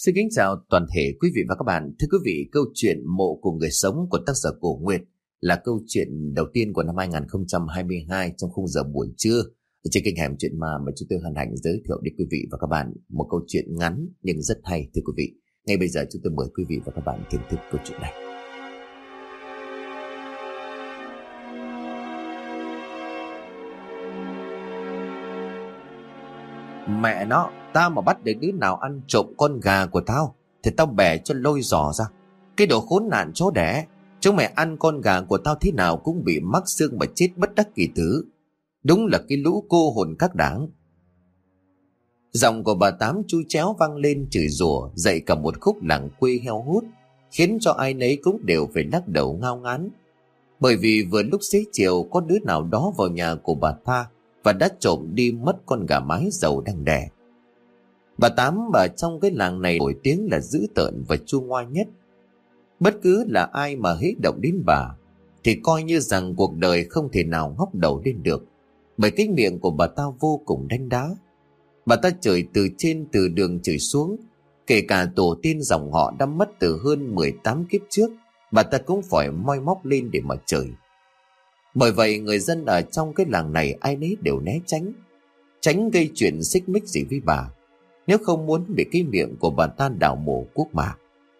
Xin kính chào toàn thể quý vị và các bạn. Thưa quý vị, câu chuyện Mộ của người sống của tác giả Cổ Nguyệt là câu chuyện đầu tiên của năm 2022 trong khung giờ buổi trưa trên kênh Hẻm Chuyện Ma mà chúng tôi hân hạnh giới thiệu đến quý vị và các bạn một câu chuyện ngắn nhưng rất hay. Thưa quý vị, ngay bây giờ chúng tôi mời quý vị và các bạn thưởng thức câu chuyện này. Mẹ nó, tao mà bắt được đứa nào ăn trộm con gà của tao thì tao bẻ cho lôi giỏ ra. Cái đồ khốn nạn chó đẻ, chúng mày ăn con gà của tao thế nào cũng bị mắc xương mà chết bất đắc kỳ tử. Đúng là cái lũ cô hồn các đảng. Giọng của bà Tám chu chéo vang lên chửi rủa, dậy cả một khúc làng quê heo hút, khiến cho ai nấy cũng đều phải lắc đầu ngao ngán. Bởi vì vừa lúc xế chiều có đứa nào đó vào nhà của bà ta và đã trộm đi mất con gà mái dầu đang đẻ. Bà Tám ở trong cái làng này nổi tiếng là dữ tợn và chua ngoa nhất. Bất cứ là ai mà hễ động đến bà thì coi như rằng cuộc đời không thể nào ngóc đầu lên được, bởi cái miệng của bà ta vô cùng đánh đá. Bà ta chửi từ trên từ đường chửi xuống, kể cả tổ tiên dòng họ đã mất từ hơn 18 kiếp trước, bà ta cũng phải moi móc lên để mà chửi. Bởi vậy người dân ở trong cái làng này ai nấy đều né tránh gây chuyện xích mích gì với bà, nếu không muốn bị cái miệng của bà ta đào mổ cuốc mà.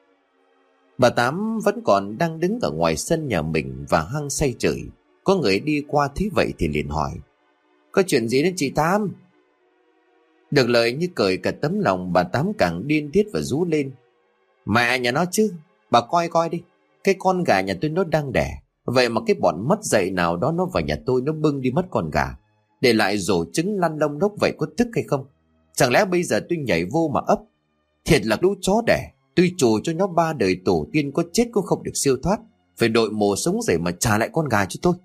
Bà Tám vẫn còn đang đứng ở ngoài sân nhà mình và hăng say chửi. Có người đi qua thấy vậy thì liền hỏi: "Có chuyện gì đến chị Tám?" Được lời như cởi cả tấm lòng, bà Tám càng điên tiết và rú lên: "Mẹ nhà nó chứ, bà coi đi, cái con gà nhà tôi nó đang đẻ. Vậy mà cái bọn mất dạy nào đó nó vào nhà tôi, nó bưng đi mất con gà, để lại rổ trứng lăn lông lốc, vậy có tức hay không? Chẳng lẽ bây giờ tôi nhảy vô mà ấp? Thiệt là lũ chó đẻ, tôi trù cho nó 3 đời tổ tiên có chết cũng không được siêu thoát, phải đội mồ sống dậy mà trả lại con gà cho tôi."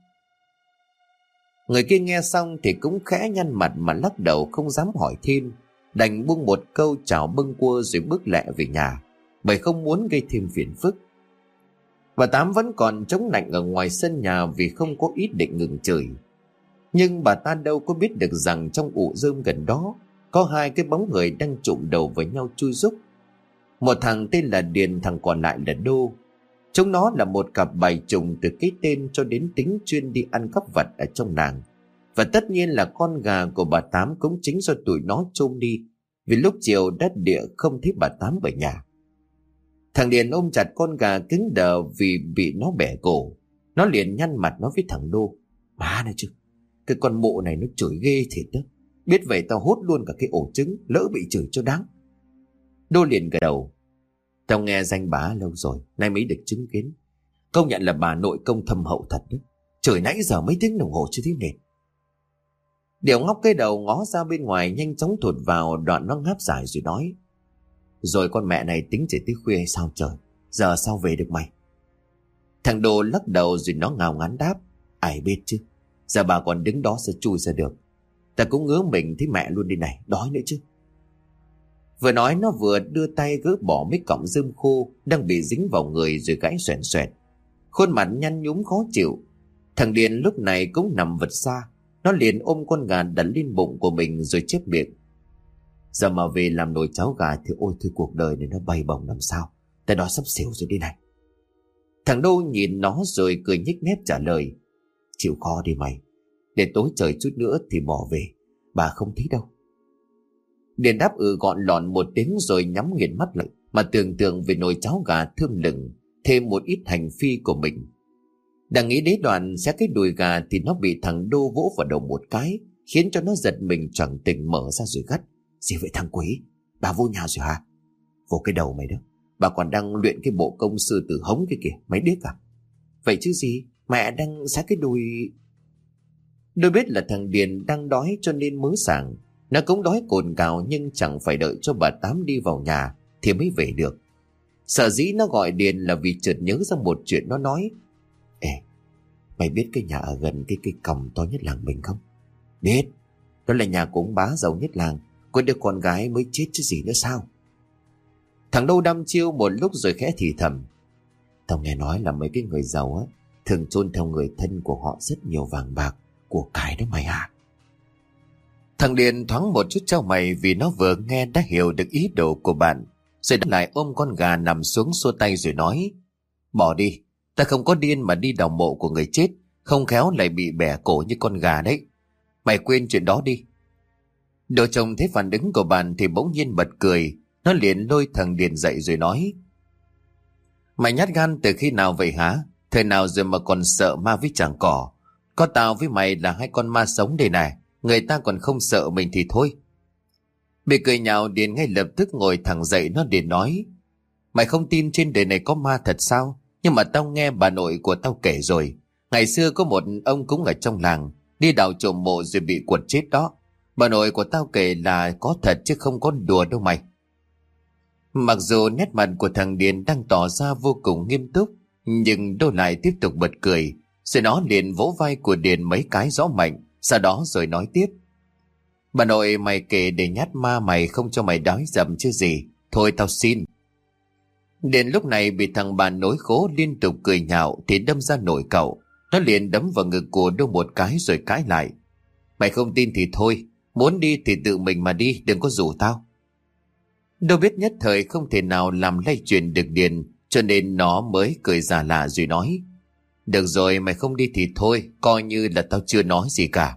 Người kia nghe xong thì cũng khẽ nhăn mặt mà lắc đầu không dám hỏi thêm, đành buông một câu chào bâng quơ rồi bước lẹ về nhà, bởi không muốn gây thêm phiền phức. Bà Tám vẫn còn chống nạnh ở ngoài sân nhà vì không có ý định ngừng chửi. Nhưng bà ta đâu có biết được rằng trong ụ rơm gần đó có hai cái bóng người đang chụm đầu với nhau chui rúc. Một thằng tên là Điền, thằng còn lại là Đô. Chúng nó là một cặp bày trùng từ cái tên cho đến tính chuyên đi ăn cắp vặt ở trong làng. Và tất nhiên là con gà của bà Tám cũng chính do tụi nó trộm đi, vì lúc chiều đất địa không thấy bà Tám ở nhà. Thằng Điền ôm chặt con gà cứng đờ vì bị nó bẻ cổ. Nó liền nhăn mặt nói với thằng Đô: "Má này chứ, cái con mụ này nó chửi ghê thiệt đó. Biết vậy tao hốt luôn cả cái ổ trứng, lỡ bị chửi cho đáng." Đô liền gật đầu: "Tao nghe danh bá lâu rồi, nay mới được chứng kiến. Công nhận là bà nội công thâm hậu thật đấy. Chửi nãy giờ mấy tiếng đồng hồ chưa thấy nền." Điểu ngóc cái đầu ngó ra bên ngoài, nhanh chóng thụt vào, đoạn nó ngáp dài rồi nói: "Rồi con mẹ này tính chạy tới khuya hay sao trời? Giờ sao về được mày?" Thằng Đô lắc đầu rồi nó ngao ngán đáp: "Ai biết chứ, giờ bà còn đứng đó sẽ chui ra được. Ta cũng ngứa mình thấy mẹ luôn đi này, đói nữa chứ." Vừa nói nó vừa đưa tay gỡ bỏ mấy cọng rơm khô đang bị dính vào người rồi gãi xoèn xoẹt, khuôn mặt nhăn nhúm khó chịu. Thằng Điền lúc này cũng nằm vật xa, nó liền ôm con gà đặt lên bụng của mình rồi chép miệng: "Giờ mà về làm nồi cháo gà thì ôi thôi, cuộc đời này nó bay bổng làm sao, ta đó sắp xỉu rồi đi này." Thằng Đô nhìn nó rồi cười nhếch mép trả lời: "Chịu khó đi mày, để tối trời chút nữa thì bỏ về, bà không thấy đâu." Điền đáp gọn lọn một tiếng rồi nhắm nghiền mắt lại mà tưởng tượng về nồi cháo gà thơm lừng, thêm một ít hành phi của mình. Đang nghĩ đến đoạn xé cái đùi gà thì nó bị thằng Đô vỗ vào đầu một cái, khiến cho nó giật mình choàng tỉnh mở ra rồi gắt: "Gì vậy thằng quỷ, bà vô nhà rồi hả? Vô cái đầu mày đó, bà còn đang luyện cái bộ công sư tử hống kia kìa, mày điếc à?" "Vậy chứ gì, mẹ đang xé cái đùi." Đôi biết là thằng Điền đang đói cho nên mới sảng. Nó cũng đói cồn cào nhưng chẳng phải đợi cho bà Tám đi vào nhà thì mới về được. Sở dĩ nó gọi Điền là vì chợt nhớ ra một chuyện. Nó nói: "Ê, mày biết cái nhà ở gần cái cây còng to nhất làng mình không?" "Biết, đó là nhà của ông bá giàu nhất làng, có đứa con gái mới chết chứ gì nữa sao." Thằng Đô đăm chiêu một lúc rồi khẽ thì thầm: "Tao nghe nói là mấy cái người giàu á thường chôn theo người thân của họ rất nhiều vàng bạc của cải đó mày à." Thằng Điền thoáng một chút trao mày vì nó vừa nghe đã hiểu được ý đồ của bạn. Rồi lại ôm con gà nằm xuống xua tay rồi nói: Bỏ đi, ta không có điên mà đi đào mộ của người chết, không khéo lại bị bẻ cổ như con gà đấy. Mày quên chuyện đó đi. Đồ chồng thấy phản ứng của bạn thì bỗng nhiên bật cười. Nó liền lôi thằng Điền dậy rồi nói: Mày nhát gan từ khi nào vậy hả? Thời nào rồi mà còn sợ ma với chàng cỏ? Có tao với mày là hai con ma sống đây này, người ta còn không sợ mình thì thôi. Bị cười nhạo, Điền ngay lập tức ngồi thẳng dậy. Nó liền nói: Mày không tin trên đời này có ma thật sao? Nhưng mà tao nghe bà nội của tao kể rồi. Ngày xưa có một ông cúng ở trong làng, đi đào trộm mộ rồi bị quật chết đó. Bà nội của tao kể là có thật chứ không có đùa đâu mày. Mặc dù nét mặt của thằng Điền đang tỏ ra vô cùng nghiêm túc, nhưng Đô lại tiếp tục bật cười. Rồi nó liền vỗ vai của Điền mấy cái rõ mạnh, sau đó rồi nói tiếp: Bà nội mày kể để nhát ma mày không cho mày đói dầm chứ gì. Thôi tao xin. Điền lúc này bị thằng bạn nối khố liên tục cười nhạo thì đâm ra nổi cậu. Nó liền đấm vào ngực của Đô một cái rồi cãi lại: Mày không tin thì thôi, muốn đi thì tự mình mà đi, đừng có rủ tao. Đô biết nhất thời không thể nào làm lay chuyển được Điền, cho nên nó mới cười giả lạ rồi nói: Được rồi, mày không đi thì thôi, coi như là tao chưa nói gì cả.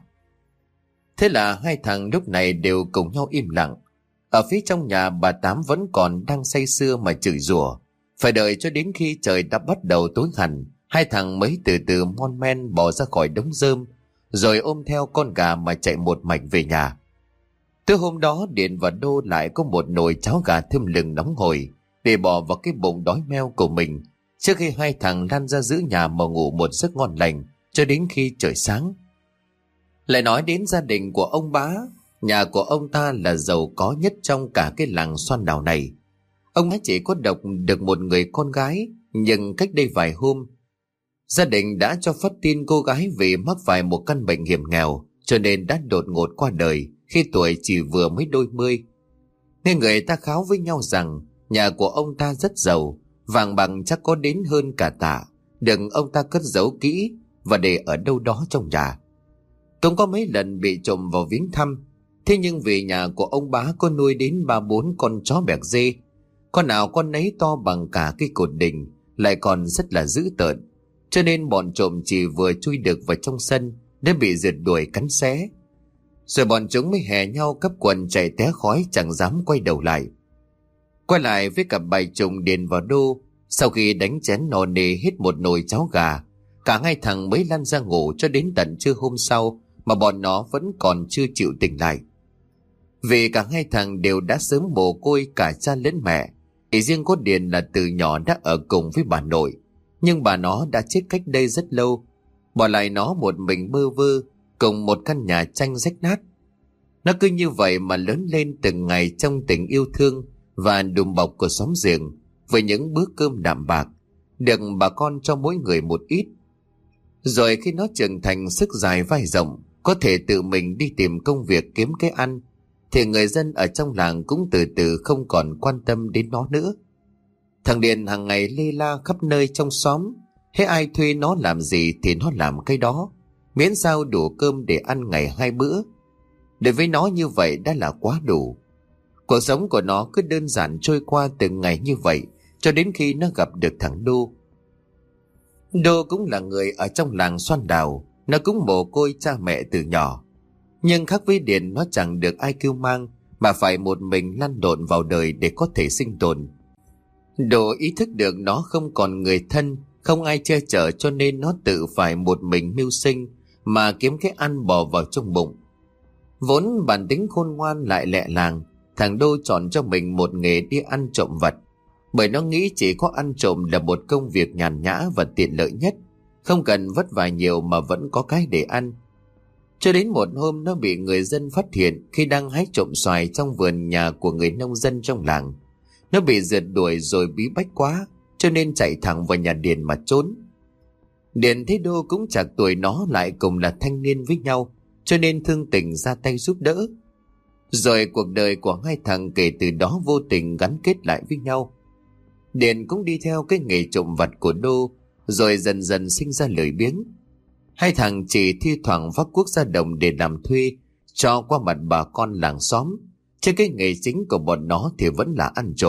Thế là hai thằng lúc này đều cùng nhau im lặng. Ở phía trong nhà, bà Tám vẫn còn đang say sưa mà chửi rủa. Phải đợi cho đến khi trời đã bắt đầu tối hẳn, hai thằng mới từ từ mon men bỏ ra khỏi đống rơm, rồi ôm theo con gà mà chạy một mạch về nhà. Từ hôm đó, Điền và Đô lại có một nồi cháo gà thơm lừng nóng hổi để bỏ vào cái bụng đói meo của mình, trước khi hai thằng lăn ra giữ nhà mà ngủ một giấc ngon lành cho đến khi trời sáng. Lại nói đến gia đình của ông Bá, nhà của ông ta là giàu có nhất trong cả cái làng Xoan Đào này. Ông ấy chỉ có được một người con gái, nhưng cách đây vài hôm, gia đình đã cho phát tin cô gái vì mắc phải một căn bệnh hiểm nghèo, cho nên đã đột ngột qua đời khi tuổi chỉ vừa mới đôi mươi. Nên người ta kháo với nhau rằng nhà của ông ta rất giàu, vàng bạc chắc có đến hơn cả tạ, được ông ta cất giấu kỹ và để ở đâu đó trong nhà. Cũng có mấy lần bị trộm vào viếng thăm. Thế nhưng vì nhà của ông Bá có nuôi đến 3-4 con chó bẹc dê, con nào con nấy to bằng cả cái cột đình, lại còn rất là dữ tợn, cho nên bọn trộm chỉ vừa chui được vào trong sân đã bị rượt đuổi cắn xé. Rồi bọn chúng mới hè nhau cắp quần chạy té khói, chẳng dám quay đầu lại. Quay lại với cặp bài trùng Điền và Đô, sau khi đánh chén nò nề hết một nồi cháo gà, cả hai thằng mới lăn ra ngủ cho đến tận trưa hôm sau mà bọn nó vẫn còn chưa chịu tỉnh lại. Vì cả hai thằng đều đã sớm mồ côi cả cha lẫn mẹ, chỉ riêng có Điền là từ nhỏ đã ở cùng với bà nội, nhưng bà nó đã chết cách đây rất lâu, bỏ lại nó một mình bơ vơ cùng một căn nhà tranh rách nát. Nó cứ như vậy mà lớn lên từng ngày trong tình yêu thương và đùm bọc của xóm giềng, với những bữa cơm đạm bạc, được bà con cho mỗi người một ít. Rồi khi nó trưởng thành sức dài vai rộng, có thể tự mình đi tìm công việc kiếm cái ăn, thì người dân ở trong làng cũng từ từ không còn quan tâm đến nó nữa. Thằng Điền hàng ngày lê la khắp nơi trong xóm, thế ai thuê nó làm gì thì nó làm cái đó, miễn sao đủ cơm để ăn ngày 2 bữa. Đối với nó như vậy đã là quá đủ. Cuộc sống của nó cứ đơn giản trôi qua từng ngày như vậy cho đến khi nó gặp được thằng Đô. Đô cũng là người ở trong làng Xoan Đào, nó cũng mồ côi cha mẹ từ nhỏ. Nhưng khác với Điền, nó chẳng được ai kêu mang mà phải một mình lăn lộn vào đời để có thể sinh tồn. Đô ý thức được nó không còn người thân, không ai che chở, cho nên nó tự phải một mình mưu sinh mà kiếm cái ăn bò vào trong bụng. Vốn bản tính khôn ngoan lại lẹ làng, thằng Đô chọn cho mình một nghề đi ăn trộm vặt, bởi nó nghĩ chỉ có ăn trộm là một công việc nhàn nhã và tiện lợi nhất, không cần vất vả nhiều mà vẫn có cái để ăn. Cho đến một hôm nó bị người dân phát hiện khi đang hái trộm xoài trong vườn nhà của người nông dân trong làng. Nó bị rượt đuổi rồi bí bách quá, cho nên chạy thẳng vào nhà Điền mà trốn. Điền thấy Đô cũng chạc tuổi nó, lại cùng là thanh niên với nhau, cho nên thương tình ra tay giúp đỡ. Rồi cuộc đời của hai thằng kể từ đó vô tình gắn kết lại với nhau. Điền cũng đi theo cái nghề trộm vặt của Đô, rồi dần dần sinh ra lười biếng. Hai thằng chỉ thi thoảng vác cuốc ra đồng để làm thuê cho qua mặt bà con làng xóm, chứ cái nghề chính của bọn nó thì vẫn là ăn trộm,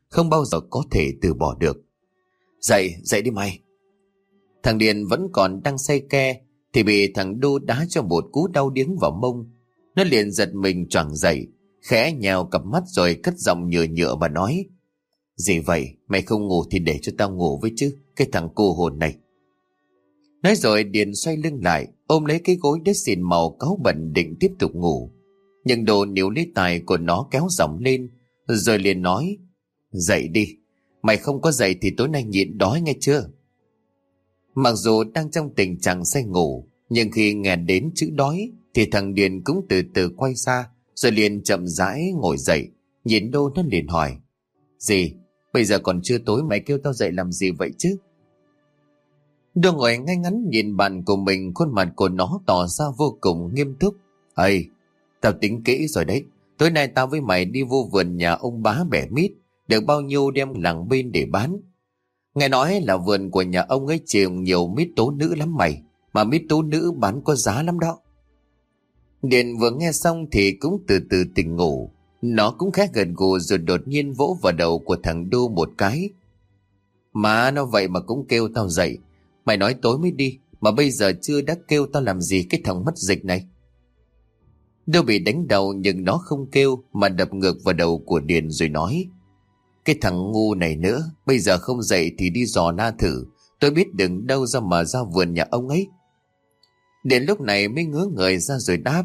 không bao giờ có thể từ bỏ được. Dậy, dậy đi mày. Thằng Điền vẫn còn đang say ke thì bị thằng Đô đá cho một cú đau điếng vào mông. Nó liền giật mình choàng dậy, khẽ nhèo cặp mắt rồi cất giọng nhựa nhựa và nói: Gì vậy, mày không ngủ thì để cho tao ngủ với chứ, cái thằng cô hồn này. Nói rồi Điền xoay lưng lại, ôm lấy cái gối đất xìn màu cáu bẩn định tiếp tục ngủ. Nhưng Đồ níu lấy tài của nó kéo giọng lên, rồi liền nói: Dậy đi, mày không có dậy thì tối nay nhịn đói nghe chưa? Mặc dù đang trong tình trạng say ngủ, nhưng khi nghe đến chữ đói thì thằng Điền cũng từ từ quay ra, rồi liền chậm rãi ngồi dậy. Nhìn Đô nó liền hỏi: Gì, bây giờ còn chưa tối mày kêu tao dậy làm gì vậy chứ? Đô ngồi ngay ngắn nhìn bạn của mình, khuôn mặt của nó tỏ ra vô cùng nghiêm túc. Ây, tao tính kỹ rồi đấy, tối nay tao với mày đi vô vườn nhà ông bá bẻ mít, được bao nhiêu đem làng bên để bán. Nghe nói là vườn của nhà ông ấy trồng nhiều mít tố nữ lắm mày, mà mít tố nữ bán có giá lắm đó. Điền vừa nghe xong thì cũng từ từ tỉnh ngủ. Nó cũng khẽ gật gù rồi đột nhiên vỗ vào đầu của thằng Đô một cái. Má nó vậy mà cũng kêu tao dậy. Mày nói tối mới đi, mà bây giờ chưa đã kêu tao làm gì cái thằng mất dịch này. Đô bị đánh đầu nhưng nó không kêu mà đập ngược vào đầu của Điền rồi nói: Cái thằng ngu này nữa, bây giờ không dậy thì đi dò la thử. Tôi biết đừng đâu ra mà ra vườn nhà ông ấy. Điền lúc này mới ngứa người ra rồi đáp: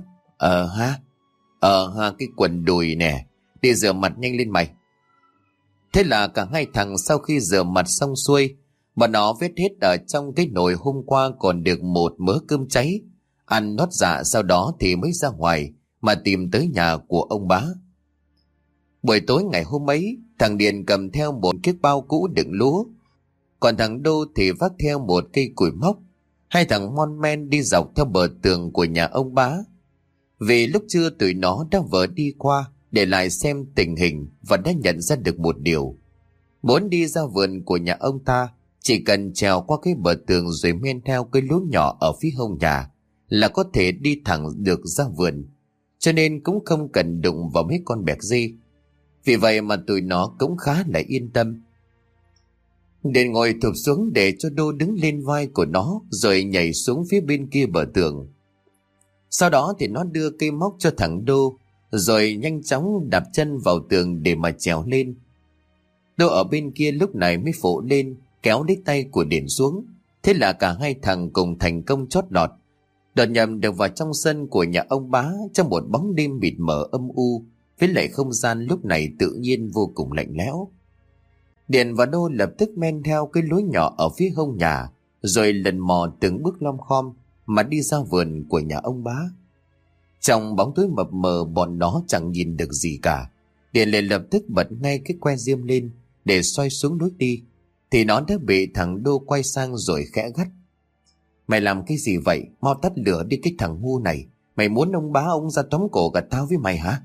ha, cái quần đùi nè, đi rửa mặt nhanh lên mày. Thế là cả hai thằng sau khi rửa mặt xong xuôi, bọn nó vết hết ở trong cái nồi hôm qua còn được một mớ cơm cháy, ăn nót dạ, sau đó thì mới ra ngoài mà tìm tới nhà của ông bá. Buổi tối ngày hôm ấy, thằng Điền cầm theo một chiếc bao cũ đựng lúa, còn thằng Đô thì vác theo một cây củi mốc. Hai thằng mon men đi dọc theo bờ tường của nhà ông bá. Vì lúc trưa tụi nó đã vờ đi qua để lại xem tình hình và đã nhận ra được một điều: muốn đi ra vườn của nhà ông ta, chỉ cần trèo qua cái bờ tường rồi men theo cây lúa nhỏ ở phía hông nhà là có thể đi thẳng được ra vườn, cho nên cũng không cần đụng vào mấy con bẹc gì. Vì vậy mà tụi nó cũng khá là yên tâm. Điền ngồi thụp xuống để cho Đô đứng lên vai của nó, rồi nhảy xuống phía bên kia bờ tường. Sau đó thì nó đưa cây móc cho thằng Đô, rồi nhanh chóng đạp chân vào tường để mà trèo lên. Đô ở bên kia lúc này mới phụ lên, kéo lấy tay của Điền xuống. Thế là cả hai thằng cùng thành công chót lọt, đột nhập được vào trong sân của nhà ông bá trong một bóng đêm mịt mờ âm u, với lại không gian lúc này tự nhiên vô cùng lạnh lẽo. Điền và Đô lập tức men theo cái lối nhỏ ở phía hông nhà, rồi lần mò từng bước lom khom mà đi ra vườn của nhà ông bá. Trong bóng tối mập mờ bọn nó chẳng nhìn được gì cả. Điền liền lập tức bật ngay cái que diêm lên để xoay xuống lối đi, thì nó đã bị thằng Đô quay sang rồi khẽ gắt: Mày làm cái gì vậy? Mau tắt lửa đi cái thằng ngu này. Mày muốn ông bá ông ra tóm cổ cả tao với mày hả?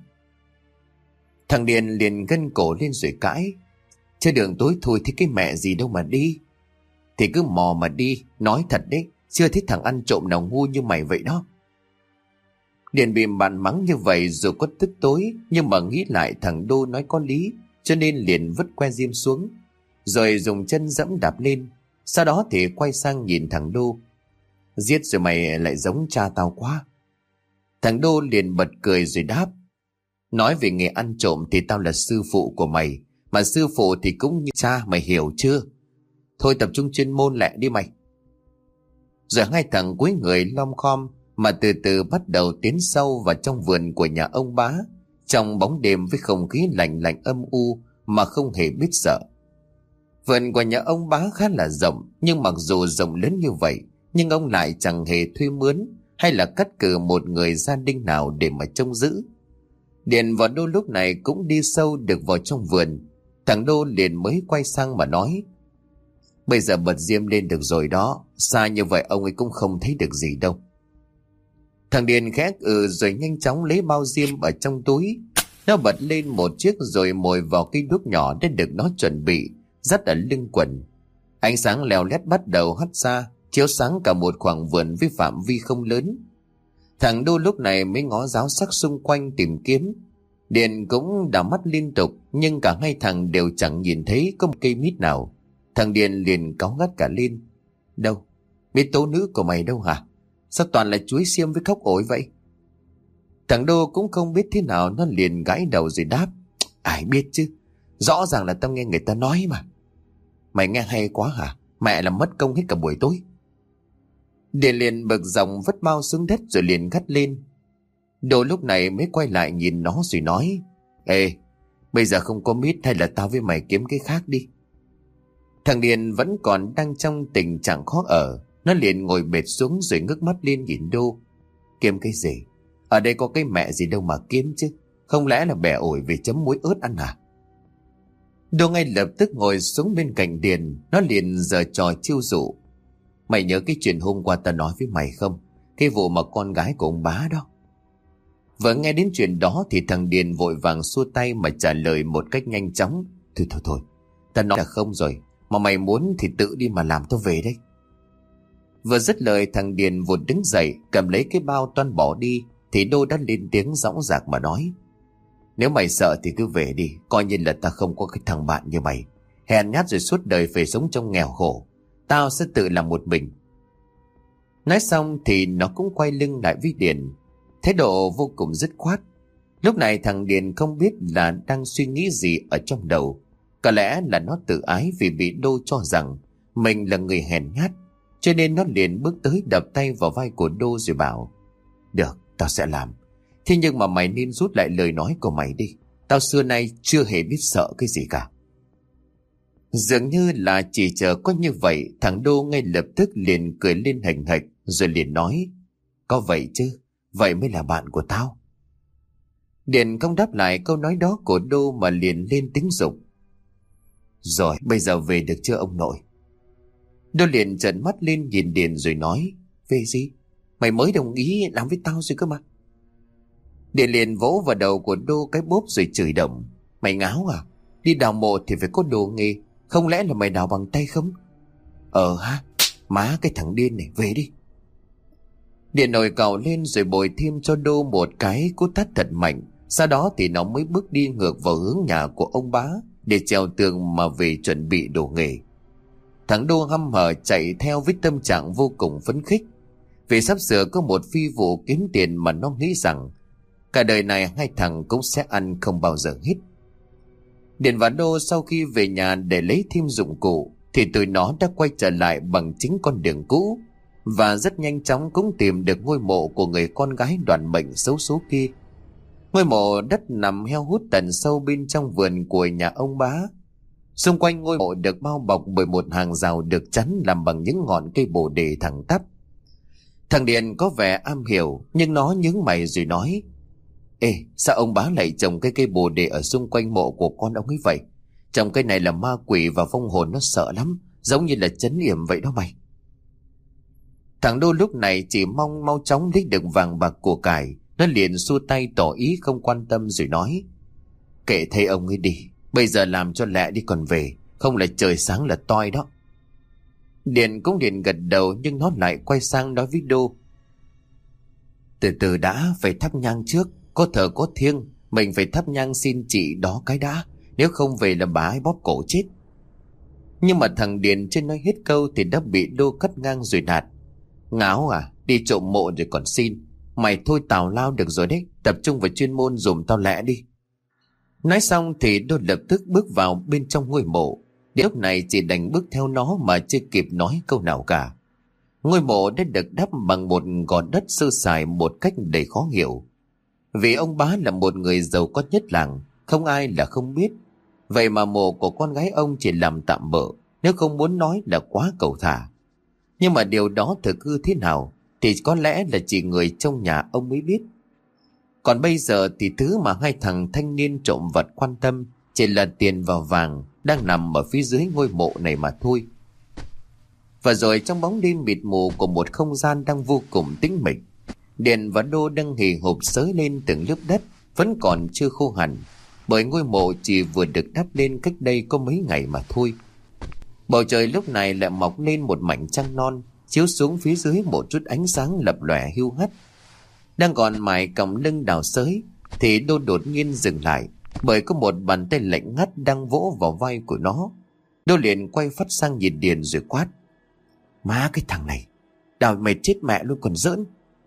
Thằng Điền liền gân cổ lên rồi cãi: Chứ đường tối thôi thì cái mẹ gì đâu mà đi. Thì cứ mò mà đi, nói thật đấy, chưa thấy thằng ăn trộm nào ngu như mày vậy đó. Điền bị bạn mắng như vậy dù có tức tối, nhưng mà nghĩ lại thằng Đô nói có lý, cho nên liền vứt que diêm xuống, rồi dùng chân dẫm đạp lên. Sau đó thì quay sang nhìn thằng Đô: Giết rồi mày lại giống cha tao quá. Thằng Đô liền bật cười rồi đáp: Nói về nghề ăn trộm thì tao là sư phụ của mày, mà sư phụ thì cũng như cha, mày hiểu chưa? Thôi tập trung chuyên môn lại đi mày. Rồi hai thằng cúi người lom khom mà từ từ bắt đầu tiến sâu vào trong vườn của nhà ông bá, trong bóng đêm với không khí lạnh lạnh âm u mà không hề biết sợ. Vườn của nhà ông bá khá là rộng, nhưng mặc dù rộng lớn như vậy, nhưng ông lại chẳng hề thuê mướn hay là cắt cử một người gia đình nào để mà trông giữ. Điền và Đô lúc này cũng đi sâu được vào trong vườn. Thằng Đô liền mới quay sang mà nói: Bây giờ bật diêm lên được rồi đó, xa như vậy ông ấy cũng không thấy được gì đâu. Thằng Điền khẽ rồi nhanh chóng lấy bao diêm ở trong túi. Nó bật lên một chiếc rồi mồi vào cây đuốc nhỏ đã được nó chuẩn bị dắt ở lưng quần. Ánh sáng leo lét bắt đầu hắt ra, chiếu sáng cả một khoảng vườn với phạm vi không lớn. Thằng Đô lúc này mới ngó giáo sắc xung quanh tìm kiếm. Điền cũng đảo mắt liên tục, nhưng cả hai thằng đều chẳng nhìn thấy có một cây mít nào. Thằng Điền liền cáu gắt cả lên. Đâu? Mít tố nữ của mày đâu hả? Sao toàn là chuối xiêm với khóc ổi vậy? Thằng Đô cũng không biết thế nào, nó liền gãi đầu rồi đáp. Ai biết chứ, rõ ràng là tao nghe người ta nói mà. Mày nghe hay quá hả? Mẹ làm mất công hết cả buổi tối. Điền liền bực dòng vứt bao xuống đất rồi liền gắt lên. Đô lúc này mới quay lại nhìn nó rồi nói. Ê, bây giờ không có mít, hay là tao với mày kiếm cái khác đi. Thằng Điền vẫn còn đang trong tình trạng khó ở. Nó liền ngồi bệt xuống rồi ngước mắt lên nhìn Đô. Kiếm cái gì? Ở đây có cái mẹ gì đâu mà kiếm chứ. Không lẽ là bẻ ổi về chấm muối ớt ăn à? Đô ngay lập tức ngồi xuống bên cạnh Điền. Nó liền giở trò chiêu dụ. Mày nhớ cái chuyện hôm qua ta nói với mày không? Cái vụ mà con gái của ông bá đó. Vừa nghe đến chuyện đó thì thằng Điền vội vàng xua tay mà trả lời một cách nhanh chóng. Thôi, ta nói là không rồi. Mà mày muốn thì tự đi mà làm, tao về đây. Vừa dứt lời thằng Điền vụt đứng dậy, cầm lấy cái bao toan bỏ đi. Thì Đô đã lên tiếng dõng dạc mà nói. Nếu mày sợ thì cứ về đi. Coi như là ta không có cái thằng bạn như mày. Hèn nhát rồi suốt đời phải sống trong nghèo khổ. Tao sẽ tự làm một mình. Nói xong thì nó cũng quay lưng lại với Điền. Thái độ vô cùng dứt khoát. Lúc này thằng Điền không biết là đang suy nghĩ gì ở trong đầu. Có lẽ là nó tự ái vì bị Đô cho rằng mình là người hèn nhát, cho nên nó liền bước tới đập tay vào vai của Đô rồi bảo. Được, tao sẽ làm. Thế nhưng mà mày nên rút lại lời nói của mày đi. Tao xưa nay chưa hề biết sợ cái gì cả. Dường như là chỉ chờ có như vậy, thằng Đô ngay lập tức liền cười lên hành hạch rồi liền nói. Có vậy chứ, vậy mới là bạn của tao. Điền không đáp lại câu nói đó của Đô mà liền lên tiếng giục. Rồi, bây giờ về được chưa ông nội? Đô liền trợn mắt lên nhìn Điền rồi nói. Về gì? Mày mới đồng ý làm với tao rồi cơ mà. Điền liền vỗ vào đầu của Đô cái bốp rồi chửi đổng. Mày ngáo à? Đi đào mộ thì phải có đồ nghề. Không lẽ là mày đào bằng tay không? Ha, má cái thằng điên này, về đi. Điền nổi càu lên rồi bồi thêm cho Đô một cái cú tát thật mạnh. Sau đó thì nó mới bước đi ngược vào hướng nhà của ông bá để trèo tường mà về chuẩn bị đồ nghề. Thằng Đô hăm hở chạy theo với tâm trạng vô cùng phấn khích, vì sắp sửa có một phi vụ kiếm tiền mà nó nghĩ rằng cả đời này hai thằng cũng sẽ ăn không bao giờ hết. Điền và Đô sau khi về nhà để lấy thêm dụng cụ thì tụi nó đã quay trở lại bằng chính con đường cũ, và rất nhanh chóng cũng tìm được ngôi mộ của người con gái đoạt mệnh xấu số kia. Ngôi mộ đất nằm heo hút tận sâu bên trong vườn của nhà ông bá. Xung quanh ngôi mộ được bao bọc bởi một hàng rào được chắn làm bằng những ngọn cây bồ đề thẳng tắp. Thằng Điền có vẻ am hiểu, nhưng nó nhướng mày rồi nói. Ê, sao ông bá lại trồng cái cây bồ đề ở xung quanh mộ của con ông ấy vậy? Trồng cây này là ma quỷ và vong hồn nó sợ lắm, giống như là trấn yểm vậy đó mày. Thằng Đô lúc này chỉ mong mau chóng lấy được vàng bạc của cải. Nó liền xua tay tỏ ý không quan tâm rồi nói. Kệ thầy ông ấy đi, bây giờ làm cho lẹ đi còn về, không là trời sáng là toi đó. Điền cũng liền gật đầu, nhưng nó lại quay sang nói với Đô. Từ từ đã, phải thắp nhang trước. Có thờ có thiêng, mình phải thắp nhang xin chị đó cái đã. Nếu không về là bà ấy bóp cổ chết. Nhưng mà thằng Điền chưa nói hết câu thì đã bị Đô cắt ngang rồi nạt. Ngáo à, đi trộm mộ rồi còn xin. Mày thôi tào lao được rồi đấy, tập trung vào chuyên môn dùm tao lẹ đi. Nói xong thì Đô lập tức bước vào bên trong ngôi mộ. Lúc này chỉ đành bước theo nó mà chưa kịp nói câu nào cả. Ngôi mộ đã được đắp bằng một gò đất sơ sài một cách đầy khó hiểu. Vì ông bá là một người giàu có nhất làng, không ai là không biết. Vậy mà mộ của con gái ông chỉ làm tạm bợ, nếu không muốn nói là quá cầu thả. Nhưng mà điều đó thực hư thế nào thì có lẽ là chỉ người trong nhà ông mới biết. Còn bây giờ thì thứ mà hai thằng thanh niên trộm vật quan tâm chỉ là tiền và vàng đang nằm ở phía dưới ngôi mộ này mà thôi. Và rồi trong bóng đêm mịt mù của một không gian đang vô cùng tĩnh mịch, Điền và Đô đang hì hục xới lên từng lớp đất vẫn còn chưa khô hẳn, bởi ngôi mộ chỉ vừa được đắp lên cách đây có mấy ngày mà thôi. Bầu trời lúc này lại mọc lên một mảnh trăng non, chiếu xuống phía dưới một chút ánh sáng lập lòe hiu hắt. Đang còn mải còng lưng đào xới, thì Đô đột nhiên dừng lại, bởi có một bàn tay lạnh ngắt đang vỗ vào vai của nó. Đô liền quay phát sang nhìn Điền rồi quát: Má cái thằng này, đào mày chết mẹ luôn còn giỡn.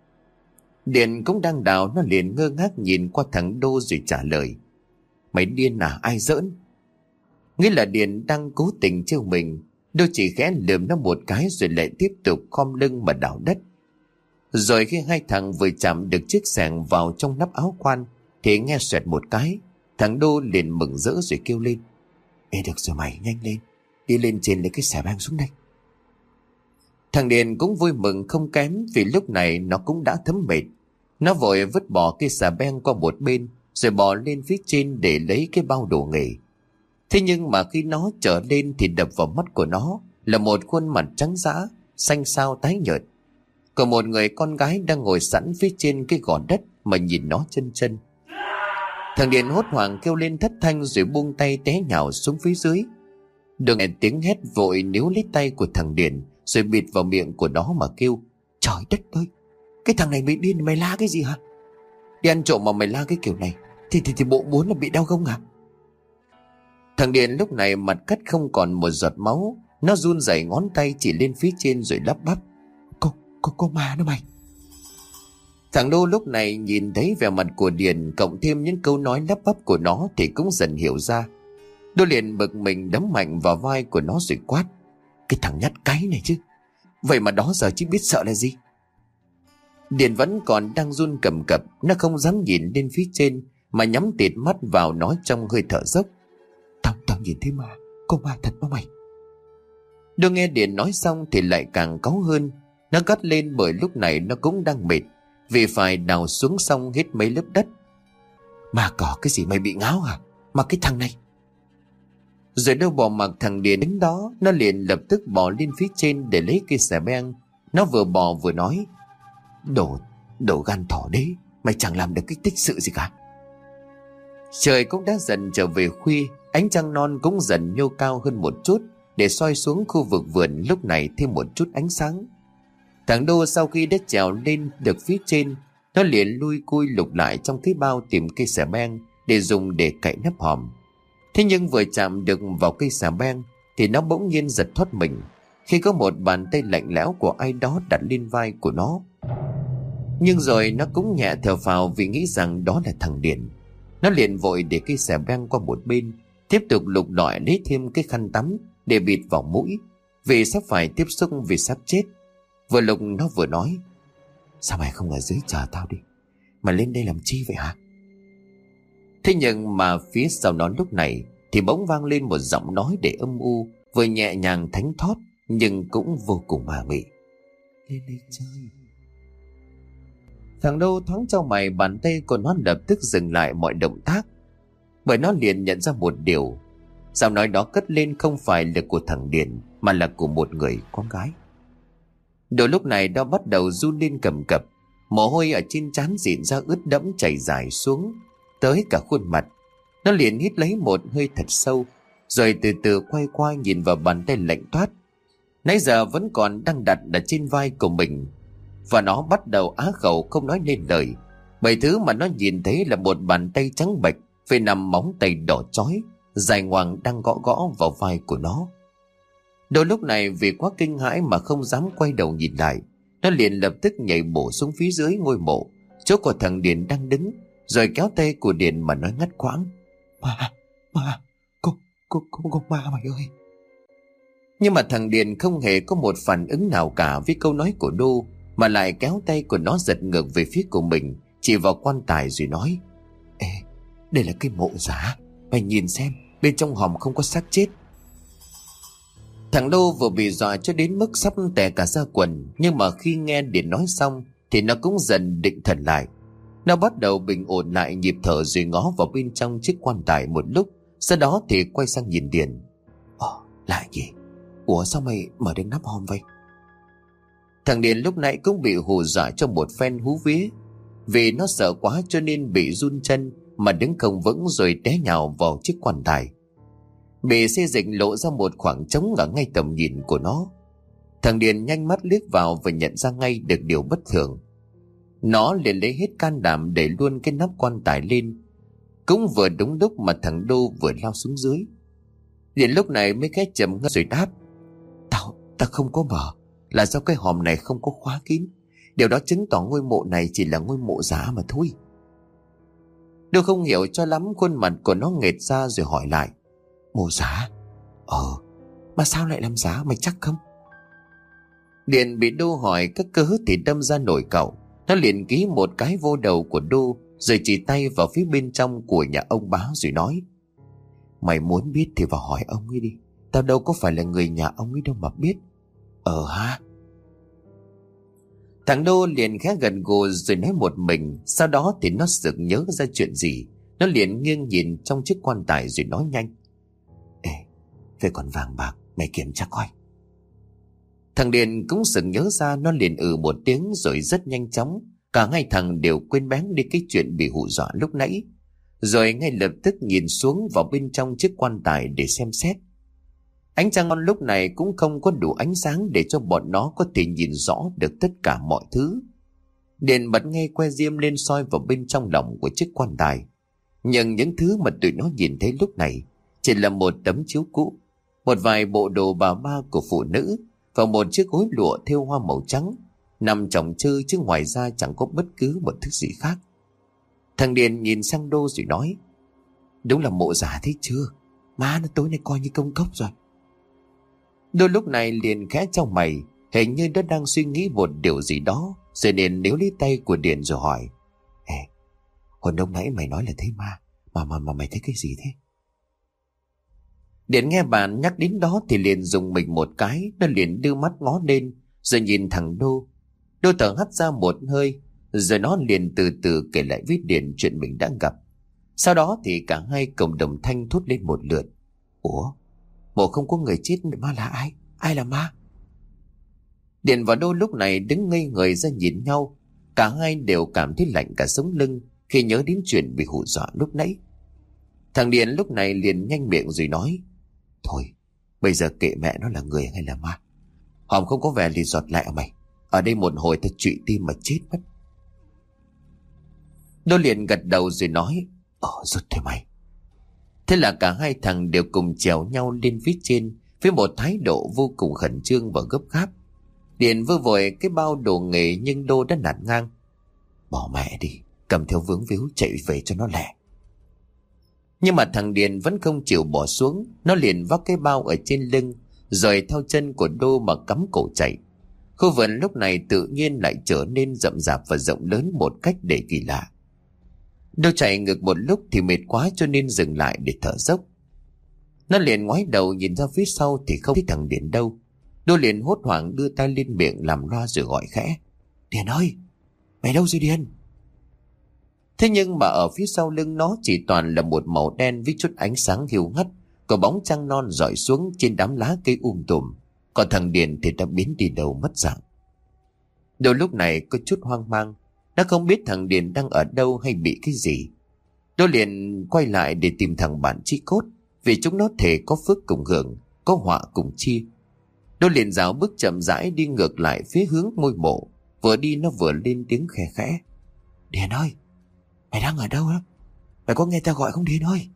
Điền cũng đang đào, nó liền ngơ ngác nhìn qua thằng Đô rồi trả lời: Mày điên à, ai giỡn? Nghĩa là Điền đang cố tình trêu mình. Đô chỉ khẽ lườm nó một cái rồi lại tiếp tục khom lưng mà đào đất. Rồi khi hai thằng vừa chạm được chiếc xẻng vào trong nắp áo quan thì nghe xoẹt một cái. Thằng Đô liền mừng rỡ rồi kêu lên: Ê, được rồi mày, nhanh lên, đi lên trên lấy cái xẻ beng xuống đây. Thằng Điền cũng vui mừng không kém, vì lúc này nó cũng đã thấm mệt. Nó vội vứt bỏ cái xà beng qua một bên rồi bò lên phía trên để lấy cái bao đồ nghề. Thế nhưng mà khi nó trở lên thì đập vào mắt của nó là một khuôn mặt trắng dã, xanh xao tái nhợt, của một người con gái đang ngồi sẵn phía trên cái gò đất mà nhìn nó chân chân. Thằng Điền hốt hoảng kêu lên thất thanh rồi buông tay té nhào xuống phía dưới. Đừng nghe tiếng hét vội níu lấy tay của thằng Điền rồi bịt vào miệng của nó mà kêu: Trời đất ơi, cái thằng này bị điên, mày la cái gì hả? Đi ăn trộm mà mày la cái kiểu này thì bộ muốn là bị đau gông à? Thằng Điền lúc này mặt cắt không còn một giọt máu. Nó run rẩy ngón tay chỉ lên phía trên rồi lắp bắp: Có ma đó mày. Thằng Đô lúc này nhìn thấy vẻ mặt của Điền cộng thêm những câu nói lắp bắp của nó thì cũng dần hiểu ra. Đô liền bực mình đấm mạnh vào vai của nó rồi quát: Cái thằng nhát cái này chứ, vậy mà đó giờ chứ biết sợ là gì? Điền vẫn còn đang run cầm cập. Nó không dám nhìn lên phía trên mà nhắm tịt mắt vào nói trong hơi thở dốc: Tao nhìn thấy ma, có ma thật đó mày. Đô nghe Điền nói xong thì lại càng cáu hơn. Nó gắt lên bởi lúc này nó cũng đang mệt vì phải đào xuống xong hết mấy lớp đất. Mà có cái gì mày bị ngáo hả? Mà cái thằng này. Rồi Đô bỏ mặc thằng Điền đứng đó. Nó liền lập tức bò lên phía trên để lấy cây xẻ beng. Nó vừa bò vừa nói: Đồ gan thỏ đấy, mày chẳng làm được cái tích sự gì cả. Trời cũng đã dần trở về khuya. Ánh trăng non cũng dần nhô cao hơn một chút để soi xuống khu vực vườn lúc này thêm một chút ánh sáng. Thằng Đô sau khi đã trèo lên được phía trên, nó liền lui cui lục lại trong cái bao tìm cây xà beng để dùng để cạy nắp hòm. Thế nhưng vừa chạm được vào cây xà beng thì nó bỗng nhiên giật thoát mình khi có một bàn tay lạnh lẽo của ai đó đặt lên vai của nó. Nhưng rồi nó cũng nhẹ thở phào vì nghĩ rằng đó là thằng Điền. Nó liền vội để cây xà beng qua một bên, tiếp tục lục lọi lấy thêm cái khăn tắm để bịt vào mũi, vì sắp phải tiếp xúc vì sắp chết. Vừa lục nó vừa nói: Sao mày không ở dưới chờ tao đi, mà lên đây làm chi vậy hả? Thế nhưng mà phía sau nó lúc này thì bỗng vang lên một giọng nói để âm u, vừa nhẹ nhàng thánh thót nhưng cũng vô cùng ma mị: Lên đây chơi. Thằng Đô thoáng trao mày, bàn tay của nó lập tức dừng lại mọi động tác, bởi nó liền nhận ra một điều: giọng nói đó cất lên không phải là của thằng Điền mà là của một người con gái. Đôi lúc này nó bắt đầu run lên cầm cập, mồ hôi ở trên trán rịn ra ướt đẫm chảy dài xuống tới cả khuôn mặt. Nó liền hít lấy một hơi thật sâu, rồi từ từ quay qua nhìn vào bàn tay lạnh toát nãy giờ vẫn còn đang đặt ở trên vai của mình, và nó bắt đầu á khẩu không nói nên lời, bởi thứ mà nó nhìn thấy là một bàn tay trắng bệch với nằm móng tay đỏ chói dài ngoằng đang gõ gõ vào vai của nó. Đôi lúc này vì quá kinh hãi mà không dám quay đầu nhìn lại, nó liền lập tức nhảy bổ xuống phía dưới ngôi mộ chỗ của thằng Điền đang đứng, rồi kéo tay của Điền mà nói ngắt quãng: Ma, có ma mày ơi. Nhưng mà thằng Điền không hề có một phản ứng nào cả với câu nói của Đô, mà lại kéo tay của nó giật ngược về phía của mình, chỉ vào quan tài rồi nói: Ê, đây là cái mộ giả, mày nhìn xem, bên trong hòm không có xác chết. Thằng Đô vừa bị dọa cho đến mức sắp tè cả ra quần, nhưng mà khi nghe Điền nói xong thì nó cũng dần định thần lại. Nó bắt đầu bình ổn lại nhịp thở rồi ngó vào bên trong chiếc quan tài một lúc, sau đó thì quay sang nhìn Điền: Lạ gì? Ủa sao mày mở được nắp hòm vậy? Thằng Điền lúc nãy cũng bị hù dọa cho một phen hú vía, vì nó sợ quá cho nên bị run chân mà đứng không vững rồi té nhào vào chiếc quan tài. Bị xê dịch lộ ra một khoảng trống ở ngay tầm nhìn của nó. Thằng Điền nhanh mắt liếc vào và nhận ra ngay được điều bất thường. Nó liền lấy hết can đảm để luôn cái nắp quan tài lên. Cũng vừa đúng lúc mà thằng Đô vừa lao xuống dưới. Liền lúc này mới khẽ trầm ngâm rồi đáp: Ta không có mở, là do cái hòm này không có khóa kín. Điều đó chứng tỏ ngôi mộ này chỉ là ngôi mộ giả mà thôi. Đô không hiểu cho lắm, khuôn mặt của nó nghệt ra rồi hỏi lại: Mộ giả? Mà sao lại làm giả, mày chắc không? Liền bị Đô hỏi các cớ thì đâm ra nổi cậu. Nó liền ký một cái vô đầu của Đô, rồi chỉ tay vào phía bên trong của nhà ông Bá rồi nói: Mày muốn biết thì vào hỏi ông ấy đi. Tao đâu có phải là người nhà ông ấy đâu mà biết. Ha. Thằng Đô liền khẽ gật gù rồi nói một mình. Sau đó thì nó sực nhớ ra chuyện gì. Nó liền nghiêng nhìn trong chiếc quan tài rồi nói nhanh: Ê, về còn vàng bạc, mày kiểm tra coi. Thằng Điền cũng sực nhớ ra. Nó liền một tiếng rồi rất nhanh chóng. Cả hai thằng đều quên bén đi cái chuyện bị hù dọa lúc nãy. Rồi ngay lập tức nhìn xuống vào bên trong chiếc quan tài để xem xét. Ánh trăng non lúc này cũng không có đủ ánh sáng để cho bọn nó có thể nhìn rõ được tất cả mọi thứ. Điền bật nghe que diêm lên soi vào bên trong lòng của chiếc quan tài. Nhưng những thứ mà tụi nó nhìn thấy lúc này chỉ là một tấm chiếu cũ, một vài bộ đồ bà ba của phụ nữ và một chiếc gối lụa thêu hoa màu trắng nằm chồng chơ, chứ ngoài ra chẳng có bất cứ một thứ gì khác. Thằng Điền nhìn sang Đô rồi nói: Đúng là mộ giả thấy chưa? Má nó tối nay coi như công cốc rồi. Đô lúc này liền khẽ chau mày, hình như nó đang suy nghĩ một điều gì đó, rồi liền níu lấy tay của Điền rồi hỏi: Ê, hồi lúc nãy mày nói là thấy ma, mà mày thấy cái gì thế? Điền nghe bạn nhắc đến đó thì liền dùng mình một cái. Nó liền đưa mắt ngó lên rồi nhìn thằng Đô. Đô thở hắt ra một hơi, rồi nó liền từ từ kể lại với Điền chuyện mình đã gặp. Sau đó thì cả hai cùng đồng thanh thốt lên một lượt: Ủa, mộ không có người chết, ma là ai? Ai là ma? Điền và Đô lúc này đứng ngây người ra nhìn nhau. Cả hai đều cảm thấy lạnh cả sống lưng khi nhớ đến chuyện bị hù dọa lúc nãy. Thằng Điền lúc này liền nhanh miệng rồi nói: Thôi, bây giờ kệ mẹ nó là người hay là ma. Hòm không có vẻ lì giọt lại mày. Ở đây một hồi ta trụy tim mà chết mất. Đô liền gật đầu rồi nói: Rút thôi mày. Thế là cả hai thằng đều cùng trèo nhau lên phía trên với một thái độ vô cùng khẩn trương và gấp gáp. Điền vơ vội cái bao đồ nghề, nhưng Đô đã nạt ngang: Bỏ mẹ đi, cầm theo vướng víu chạy về cho nó lẹ. Nhưng mà thằng Điền vẫn không chịu bỏ xuống. Nó liền vác cái bao ở trên lưng, rồi theo chân của Đô mà cắm cổ chạy. Khu vườn lúc này tự nhiên lại trở nên rậm rạp và rộng lớn một cách để kỳ lạ. Đô chạy ngược một lúc thì mệt quá cho nên dừng lại để thở dốc. Nó liền ngoái đầu nhìn ra phía sau thì không thấy thằng Điền đâu. Đô liền hốt hoảng đưa tay lên miệng làm loa rồi gọi khẽ: Điền ơi, mày đâu rồi Điền? Thế nhưng mà ở phía sau lưng nó chỉ toàn là một màu đen với chút ánh sáng hiu hắt, có bóng trăng non rọi xuống trên đám lá cây tùm. Còn thằng Điền thì đã biến đi đâu mất dạng. Đôi lúc này có chút hoang mang. Nó không biết thằng Điền đang ở đâu hay bị cái gì. Đôi liền quay lại để tìm thằng bạn chí cốt, vì chúng nó thể có phước cùng hưởng, có họa cùng chia. Đôi liền rảo bước chậm rãi đi ngược lại phía hướng ngôi mộ. Vừa đi nó vừa lên tiếng khẽ khẽ: Điền ơi, mày đang ở đâu á? Mày có nghe tao gọi không Điền ơi?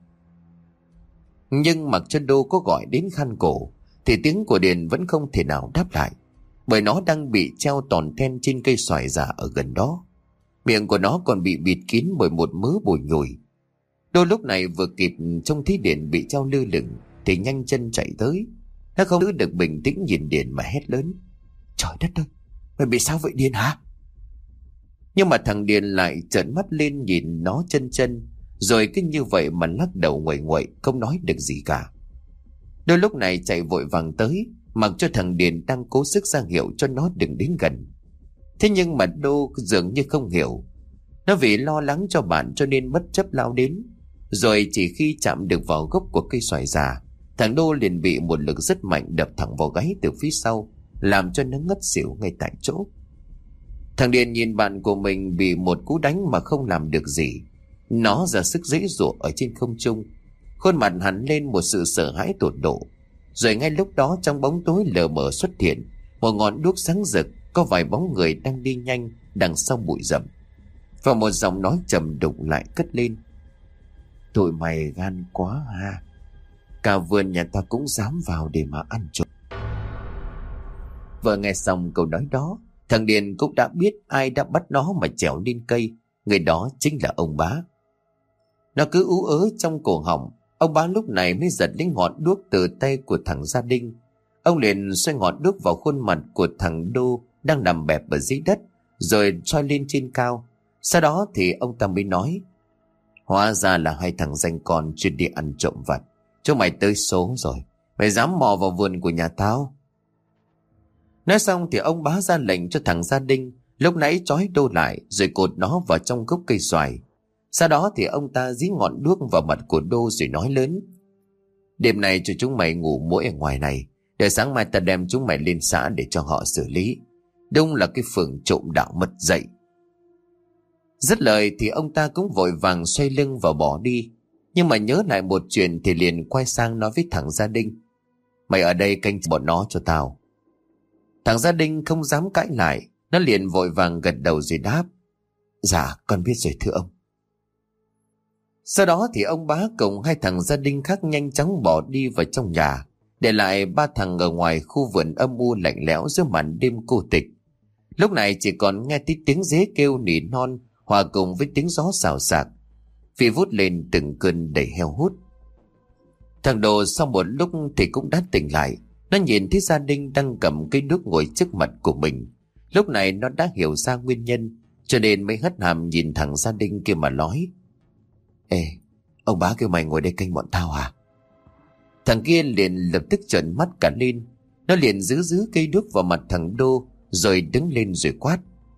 Nhưng mặc cho Đô có gọi đến khăn cổ thì tiếng của Điền vẫn không thể nào đáp lại, bởi nó đang bị treo tòn ten trên cây xoài già ở gần đó. Miệng của nó còn bị bịt kín bởi một mớ bùi nhùi. Đô lúc này vừa kịp trông thấy Điền bị treo lơ lửng thì nhanh chân chạy tới. Nó không giữ được bình tĩnh nhìn Điền mà hét lớn: Trời đất ơi, mày bị sao vậy Điền hả? Nhưng mà thằng Điền lại trợn mắt lên nhìn nó chân chân, rồi cứ như vậy mà lắc đầu nguậy nguậy không nói được gì cả. Đôi lúc này chạy vội vàng tới, mặc cho thằng Điền đang cố sức ra hiệu cho nó đừng đến gần. Thế nhưng mà Đô dường như không hiểu. Nó vì lo lắng cho bạn cho nên bất chấp lao đến. Rồi chỉ khi chạm được vào gốc của cây xoài già, thằng Đô liền bị một lực rất mạnh đập thẳng vào gáy từ phía sau, làm cho nó ngất xỉu ngay tại chỗ. Thằng Điền nhìn bạn của mình bị một cú đánh mà không làm được gì. Nó ra sức giãy giụa ở trên không trung, khuôn mặt hằn lên một sự sợ hãi tột độ. Rồi ngay lúc đó trong bóng tối lờ mờ xuất hiện một ngọn đuốc sáng rực, có vài bóng người đang đi nhanh đằng sau bụi rậm. Và một giọng nói trầm đục lại cất lên: "Tụi mày gan quá ha. Cả vườn nhà ta cũng dám vào để mà ăn trộm." Vừa nghe xong câu nói đó, thằng Điền cũng đã biết ai đã bắt nó mà trèo lên cây. Người đó chính là ông Bá. Nó cứ ú ớ trong cổ họng. Ông Bá lúc này mới giật lấy ngọn đuốc từ tay của thằng Gia Đinh. Ông liền xoay ngọn đuốc vào khuôn mặt của thằng Đô đang nằm bẹp ở dưới đất, rồi soi lên trên cao. Sau đó thì ông ta mới nói: "Hóa ra là hai thằng danh con chuyên đi ăn trộm vặt. Chúng mày tới số rồi. Mày dám mò vào vườn của nhà tao." Nói xong thì ông Bá ra lệnh cho thằng Gia Đinh lúc nãy trói Đô lại, rồi cột nó vào trong gốc cây xoài. Sau đó thì ông ta dí ngọn đuốc vào mặt của Đô rồi nói lớn: "Đêm nay cho chúng mày ngủ mỗi ở ngoài này, để sáng mai ta đem chúng mày lên xã để cho họ xử lý. Đúng là cái phường trộm đạo mất dạy." Dứt lời thì ông ta cũng vội vàng xoay lưng và bỏ đi. Nhưng mà nhớ lại một chuyện thì liền quay sang nói với thằng Gia Đinh: "Mày ở đây canh bọn nó cho tao." Thằng Gia Đinh không dám cãi lại. Nó liền vội vàng gật đầu rồi đáp: "Dạ con biết rồi thưa ông." Sau đó thì ông Bá cùng hai thằng Gia Đinh khác nhanh chóng bỏ đi vào trong nhà, để lại ba thằng ở ngoài khu vườn âm u lạnh lẽo giữa màn đêm cô tịch. Lúc này chỉ còn nghe tiếng dế kêu nỉ non hòa cùng với tiếng gió xào xạc phi vút lên từng cơn đầy heo hút. Thằng Đồ sau một lúc thì cũng đã tỉnh lại. Nó nhìn thấy Gia Đinh đang cầm cây đuốc ngồi trước mặt của mình. Lúc này nó đã hiểu ra nguyên nhân, cho nên mới hất hàm nhìn thằng Gia Đinh kia mà nói: "Ê, ông Bá kêu mày ngồi đây canh bọn tao à?" Thằng kia liền lập tức trợn mắt cả lên. Nó liền giữ cây đuốc vào mặt thằng Đô, rồi đứng lên rồi quát: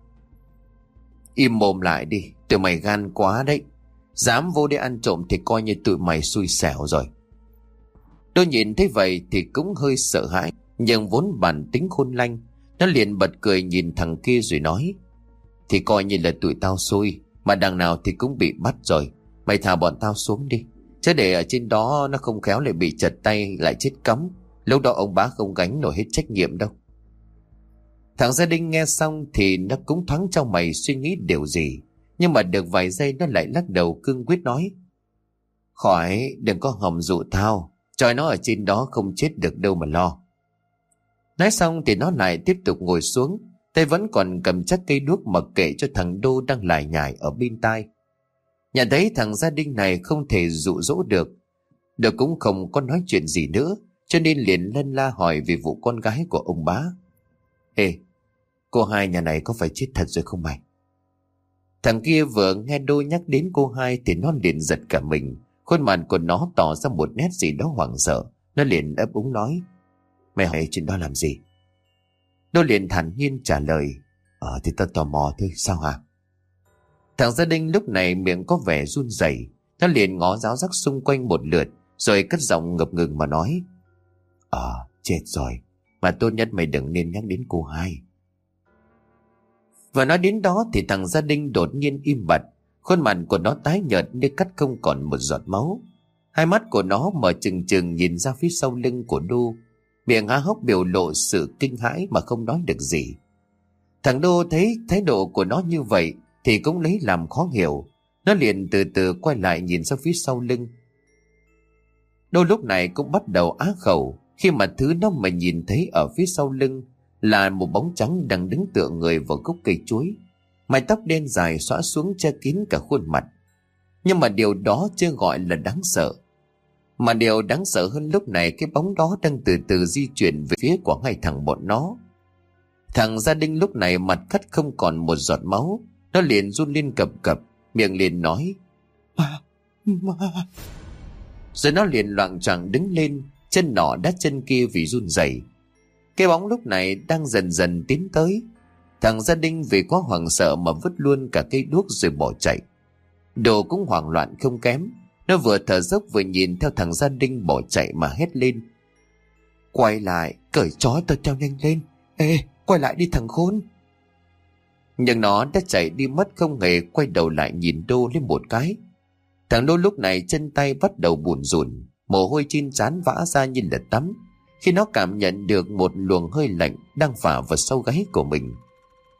"Im mồm lại đi, tụi mày gan quá đấy. Dám vô đây ăn trộm thì coi như tụi mày xui xẻo rồi." Đô nhìn thấy vậy thì cũng hơi sợ hãi, nhưng vốn bản tính khôn lanh, nó liền bật cười nhìn thằng kia rồi nói: "Thì coi như là tụi tao xui, mà đằng nào thì cũng bị bắt rồi. Mày thả bọn tao xuống đi, chứ để ở trên đó nó không khéo lại bị chật tay lại chết cóng. Lúc đó ông Bá không gánh nổi hết trách nhiệm đâu." Thằng Gia Đinh nghe xong thì nó cũng thoáng trong mày suy nghĩ điều gì, nhưng mà được vài giây nó lại lắc đầu cương quyết nói: "Khỏi, đừng có hòng dụ tao. Trời nó ở trên đó không chết được đâu mà lo." Nói xong thì nó lại tiếp tục ngồi xuống, tay vẫn còn cầm chắc cây đuốc mặc kệ cho thằng Đô đang lải nhải ở bên tai. Nhận thấy thằng Gia Đinh này không thể dụ dỗ được, Đô cũng không có nói chuyện gì nữa, cho nên liền lân la hỏi về vụ con gái của ông Bá: "Ê, cô hai nhà này có phải chết thật rồi không mày?" Thằng kia vừa nghe Đô nhắc đến cô hai thì nó liền giật cả mình. Khuôn mặt của nó tỏ ra một nét gì đó hoảng sợ. Nó liền ấp úng nói: "Mày hỏi chuyện đó làm gì?" Đô liền thản nhiên trả lời: Thì tao tò mò thôi, sao hả?" Thằng Gia Đinh lúc này miệng có vẻ run rẩy. Nó liền ngó giáo giác xung quanh một lượt, rồi cất giọng ngập ngừng mà nói: Chết rồi. Mà tốt nhất mày đừng nên nhắc đến cô hai." Và nói đến đó thì thằng Gia Đinh đột nhiên im bặt. Khuôn mặt của nó tái nhợt như cắt không còn một giọt máu. Hai mắt của nó mở trừng trừng nhìn ra phía sau lưng của Đô, miệng há hốc biểu lộ sự kinh hãi mà không nói được gì. Thằng Đô thấy thái độ của nó như vậy thì cũng lấy làm khó hiểu. Nó liền từ từ quay lại nhìn ra phía sau lưng. Đô lúc này cũng bắt đầu á khẩu khi mà thứ nó mà nhìn thấy ở phía sau lưng là một bóng trắng đang đứng tựa người vào gốc cây chuối. Mái tóc đen dài xõa xuống che kín cả khuôn mặt. Nhưng mà điều đó chưa gọi là đáng sợ. Mà điều đáng sợ hơn lúc này, cái bóng đó đang từ từ di chuyển về phía của hai thằng bọn nó. Thằng Gia Đinh lúc này mặt cắt không còn một giọt máu. Nó liền run lên cập cập, miệng liền nói: Ma. Rồi nó liền loạng choạng đứng lên, chân nọ đá chân kia vì run rẩy. Cái bóng lúc này đang dần dần tiến tới. Thằng Gia Đinh vì quá hoảng sợ mà vứt luôn cả cây đuốc rồi bỏ chạy. Đồ cũng hoảng loạn không kém. Nó vừa thở dốc vừa nhìn theo thằng Gia Đinh bỏ chạy mà hét lên: "Quay lại, cởi trói tao theo nhanh lên. Ê, quay lại đi thằng khốn." Nhưng nó đã chạy đi mất, không hề quay đầu lại nhìn Đô lên một cái. Thằng Đô lúc này chân tay bắt đầu bủn rủn, mồ hôi trên trán vã ra như là tắm, khi nó cảm nhận được một luồng hơi lạnh đang phả vào sau gáy của mình.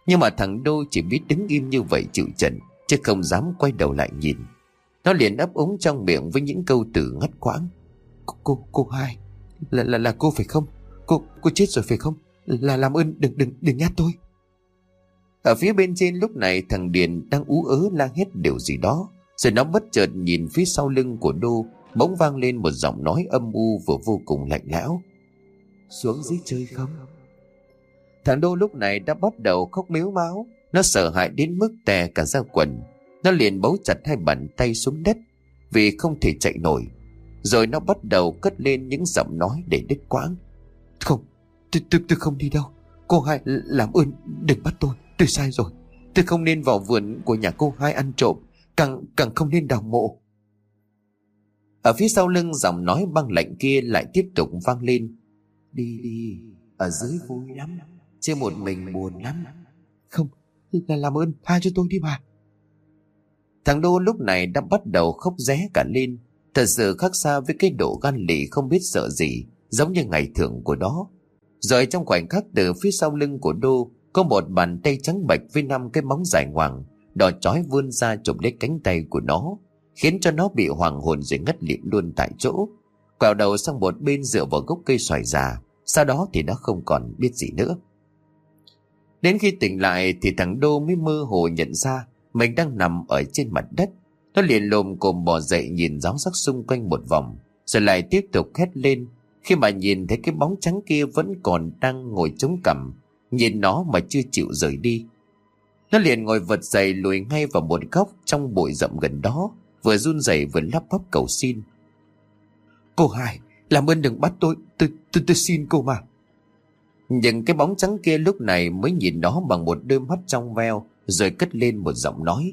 Nhưng mà thằng Đô chỉ biết đứng im như vậy chịu trận, chứ không dám quay đầu lại nhìn. Nó liền ấp úng trong miệng với những câu từ ngắt quãng. Cô hai, là cô phải không? Cô chết rồi phải không? Là làm ơn đừng nhát tôi. Ở phía bên trên lúc này thằng Điền đang ú ớ la hét điều gì đó. Rồi nó bất chợt nhìn phía sau lưng của Đô, bỗng vang lên một giọng nói âm u vừa vô cùng lạnh lẽo. Xuống dưới chơi không? Thằng Đô lúc này đã bắt đầu khóc mếu máo. Nó sợ hãi đến mức tè cả ra quần. Nó liền bấu chặt hai bàn tay xuống đất vì không thể chạy nổi. Rồi nó bắt đầu cất lên những giọng nói để đứt quãng. Không, tôi không đi đâu. Cô hai làm ơn đừng bắt tôi sai rồi. Tôi không nên vào vườn của nhà cô hai ăn trộm, càng không nên đào mộ. Ở phía sau lưng giọng nói băng lạnh kia lại tiếp tục vang lên. Đi, ở dưới vui lắm, chứ một mình buồn lắm. Không, là làm ơn tha cho tôi đi mà. Thằng Đô lúc này đã bắt đầu khóc ré cả lên. Thật sự khác xa với cái độ gan lì không biết sợ gì, giống như ngày thường của nó. Rồi trong khoảnh khắc từ phía sau lưng của Đô có một bàn tay trắng bệch với 5 cái móng dài ngoằng đỏ chói vươn ra chụp lấy cánh tay của nó, khiến cho nó bị hoàng hồn rồi ngất lịm luôn tại chỗ, quẹo đầu sang một bên dựa vào gốc cây xoài già. Sau đó thì nó không còn biết gì nữa. Đến khi tỉnh lại thì thằng Đô mới mơ hồ nhận ra mình đang nằm ở trên mặt đất. Nó liền lồm cồm bò dậy nhìn giáo giác xung quanh một vòng, rồi lại tiếp tục hét lên khi mà nhìn thấy cái bóng trắng kia vẫn còn đang ngồi chống cằm nhìn nó mà chưa chịu rời đi. Nó liền ngồi vật dậy lùi ngay vào một góc trong bụi rậm gần đó, vừa run rẩy vừa lắp bắp cầu xin. Cô hai, làm ơn đừng bắt tôi xin cô mà. Nhưng cái bóng trắng kia lúc này mới nhìn nó bằng một đôi mắt trong veo, rồi cất lên một giọng nói.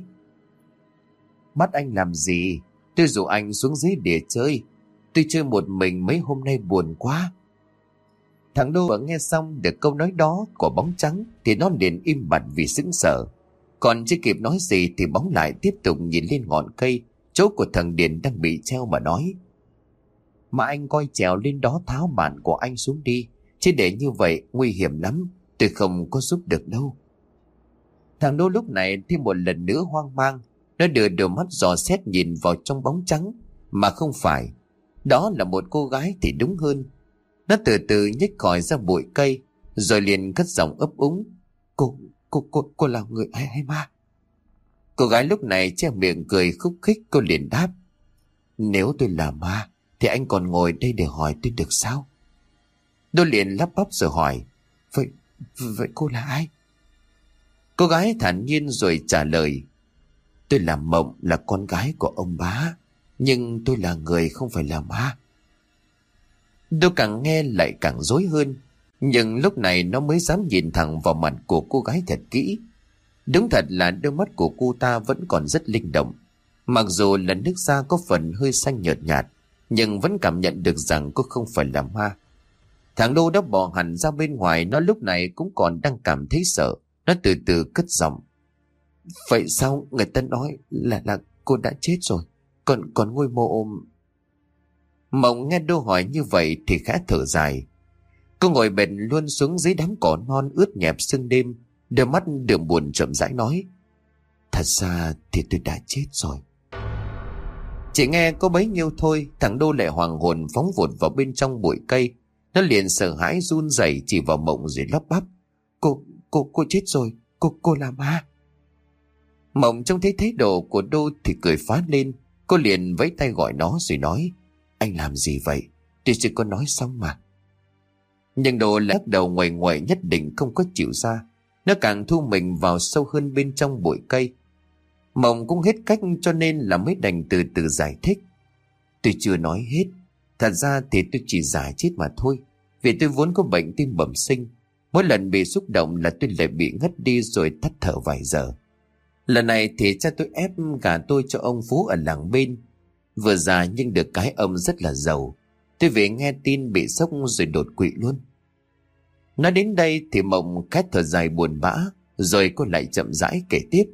Bắt anh làm gì? Tôi rủ anh xuống dưới để chơi. Tôi chơi một mình mấy hôm nay buồn quá. Thằng Đô vừa nghe xong được câu nói đó của bóng trắng thì nó liền im bặt vì sững sờ. Còn chưa kịp nói gì thì bóng lại tiếp tục nhìn lên ngọn cây chỗ của thằng Điền đang bị treo mà nói. Mà anh coi trèo lên đó tháo bản của anh xuống đi, chứ để như vậy nguy hiểm lắm, tôi không có giúp được đâu. Thằng Đô lúc này thêm một lần nữa hoang mang. Nó đưa đôi mắt dò xét nhìn vào trong bóng trắng, mà không phải. Đó là một cô gái thì đúng hơn. Nó từ từ nhích khỏi ra bụi cây, rồi liền cất giọng ấp úng. Cô là người hay ma? Cô gái lúc này che miệng cười khúc khích. Cô liền đáp. Nếu tôi là ma thì anh còn ngồi đây để hỏi tôi được sao? Đô liền lắp bắp rồi hỏi. Vậy cô là ai? Cô gái thản nhiên rồi trả lời. Tôi là Mộng, là con gái của ông bá, nhưng tôi là người không phải là ma. Đô càng nghe lại càng rối hơn, nhưng lúc này nó mới dám nhìn thẳng vào mặt của cô gái thật kỹ. Đúng thật là đôi mắt của cô ta vẫn còn rất linh động. Mặc dù là nước da có phần hơi xanh nhợt nhạt, nhưng vẫn cảm nhận được rằng cô không phải là ma. Thằng Đô đã bỏ hẳn ra bên ngoài. Nó lúc này cũng còn đang cảm thấy sợ. Nó từ từ cất giọng. Vậy sao người ta nói là cô đã chết rồi, còn ngôi mộ? Mộng nghe Đô hỏi như vậy thì khẽ thở dài. Cô ngồi bệt luôn xuống dưới đám cỏ non ướt nhẹp sương đêm, đôi mắt đượm buồn chậm rãi nói. Thật ra thì tôi đã chết rồi. Chỉ nghe có bấy nhiêu thôi, thằng Đô lại hoàng hồn phóng vụt vào bên trong bụi cây. Nó liền sợ hãi run rẩy chỉ vào Mộng rồi lắp bắp. Cô chết rồi, cô là ma. Mộng trông thấy thái độ của Đô thì cười phá lên. Cô liền vẫy tay gọi nó rồi nói. Anh làm gì vậy? Tôi chỉ có nói xong mà. Nhưng Đô lắc đầu nguậy nguậy nhất định không có chịu ra. Nó càng thu mình vào sâu hơn bên trong bụi cây. Mộng cũng hết cách cho nên là mới đành từ từ giải thích. Tôi chưa nói hết. Thật ra thì tôi chỉ giả chết mà thôi. Vì tôi vốn có bệnh tim bẩm sinh. Mỗi lần bị xúc động là tôi lại bị ngất đi rồi tắt thở vài giờ. Lần này thì cha tôi ép gả tôi cho ông Phú ở làng bên. Vừa già nhưng được cái ông rất là giàu. Tôi về nghe tin bị sốc rồi đột quỵ luôn. Nói đến đây thì Mộng khét thở dài buồn bã. Rồi cô lại chậm rãi kể tiếp.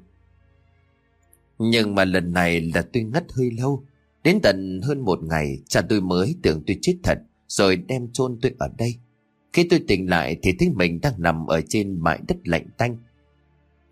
Nhưng mà lần này là tôi ngất hơi lâu. Đến tận hơn một ngày cha tôi mới tưởng tôi chết thật, rồi đem chôn tôi ở đây. Khi tôi tỉnh lại thì thấy mình đang nằm ở trên bãi đất lạnh tanh.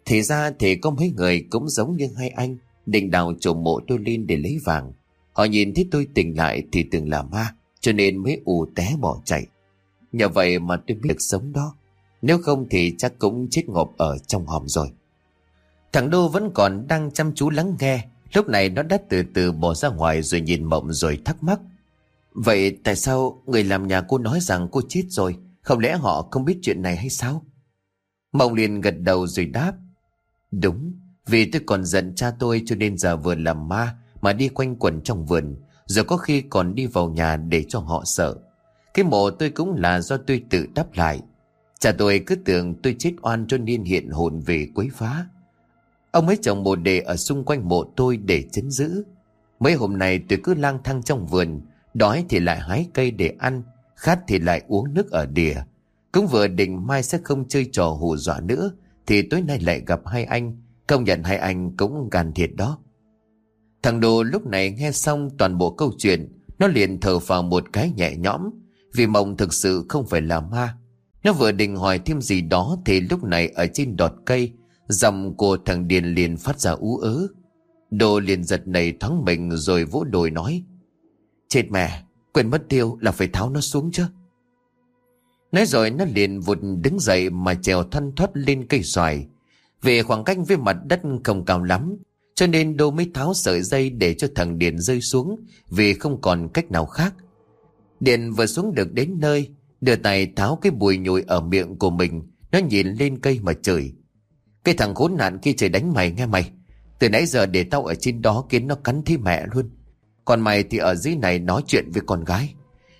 Thì ra thì có mấy người cũng giống như hai anh, định đào trộm mộ tôi lên để lấy vàng. Họ nhìn thấy tôi tỉnh lại thì tưởng là ma, cho nên mới ù té bỏ chạy. Nhờ vậy mà tôi biết được sống đó. Nếu không thì chắc cũng chết ngộp ở trong hòm rồi. Thằng Đô vẫn còn đang chăm chú lắng nghe. Lúc này nó đã từ từ bỏ ra ngoài rồi nhìn Mộng rồi thắc mắc. Vậy tại sao người làm nhà cô nói rằng cô chết rồi? Không lẽ họ không biết chuyện này hay sao? Mộng liền gật đầu rồi đáp. Đúng, vì tôi còn giận cha tôi cho nên giờ vừa làm ma mà đi quanh quẩn trong vườn, rồi có khi còn đi vào nhà để cho họ sợ. Cái mộ tôi cũng là do tôi tự đắp lại. Cha tôi cứ tưởng tôi chết oan cho nên hiện hồn về quấy phá. Ông ấy trồng bồ đề ở xung quanh mộ tôi để trấn giữ. Mấy hôm nay tôi cứ lang thang trong vườn, đói thì lại hái cây để ăn, khát thì lại uống nước ở đìa. Cũng vừa định mai sẽ không chơi trò hù dọa nữa, thì tối nay lại gặp hai anh. Công nhận hai anh cũng gan thiệt đó. Thằng Đồ lúc này nghe xong toàn bộ câu chuyện, nó liền thở phào một cái nhẹ nhõm, vì Mộng thực sự không phải là ma. Nó vừa định hỏi thêm gì đó thì lúc này ở trên đọt cây, giọng của thằng Điền liền phát ra ú ớ. Đồ liền giật nảy thoáng mình rồi vỗ đùi nói. Chết mẹ, quên mất tiêu là phải tháo nó xuống chứ. Nói rồi nó liền vụt đứng dậy mà trèo thoăn thoắt lên cây xoài. Vì khoảng cách với mặt đất không cao lắm, cho nên Đô mới tháo sợi dây để cho thằng Điền rơi xuống, vì không còn cách nào khác. Điền vừa xuống được đến nơi, đưa tay tháo cái bùi nhùi ở miệng của mình. Nó nhìn lên cây mà chửi. Cái thằng khốn nạn kia trời đánh mày nghe mày. Từ nãy giờ để tao ở trên đó kiến nó cắn thi mẹ luôn. Còn mày thì ở dưới này nói chuyện với con gái.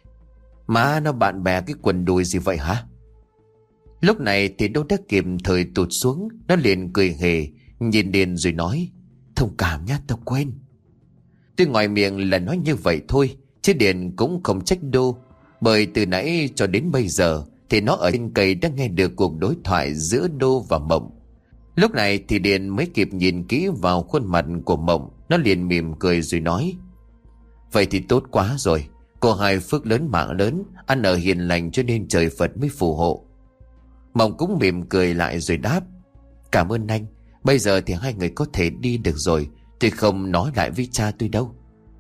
Má nó bạn bè cái quần đùi gì vậy hả? Lúc này thì Đô đã kịp thời tụt xuống. Nó liền cười hề, nhìn Điền rồi nói. Thông cảm nhá, tao quên. Tuy ngoài miệng là nói như vậy thôi, chứ Điền cũng không trách Đô. Bởi từ nãy cho đến bây giờ thì nó ở trên cây đã nghe được cuộc đối thoại giữa Đô và Mộng. Lúc này thì Điền mới kịp nhìn kỹ vào khuôn mặt của Mộng. Nó liền mỉm cười rồi nói. Vậy thì tốt quá rồi. Cô hai phước lớn mạng lớn, ăn ở hiền lành cho nên trời Phật mới phù hộ. Mộng cũng mỉm cười lại rồi đáp. Cảm ơn anh. Bây giờ thì hai người có thể đi được rồi. Tôi không nói lại với cha tôi đâu.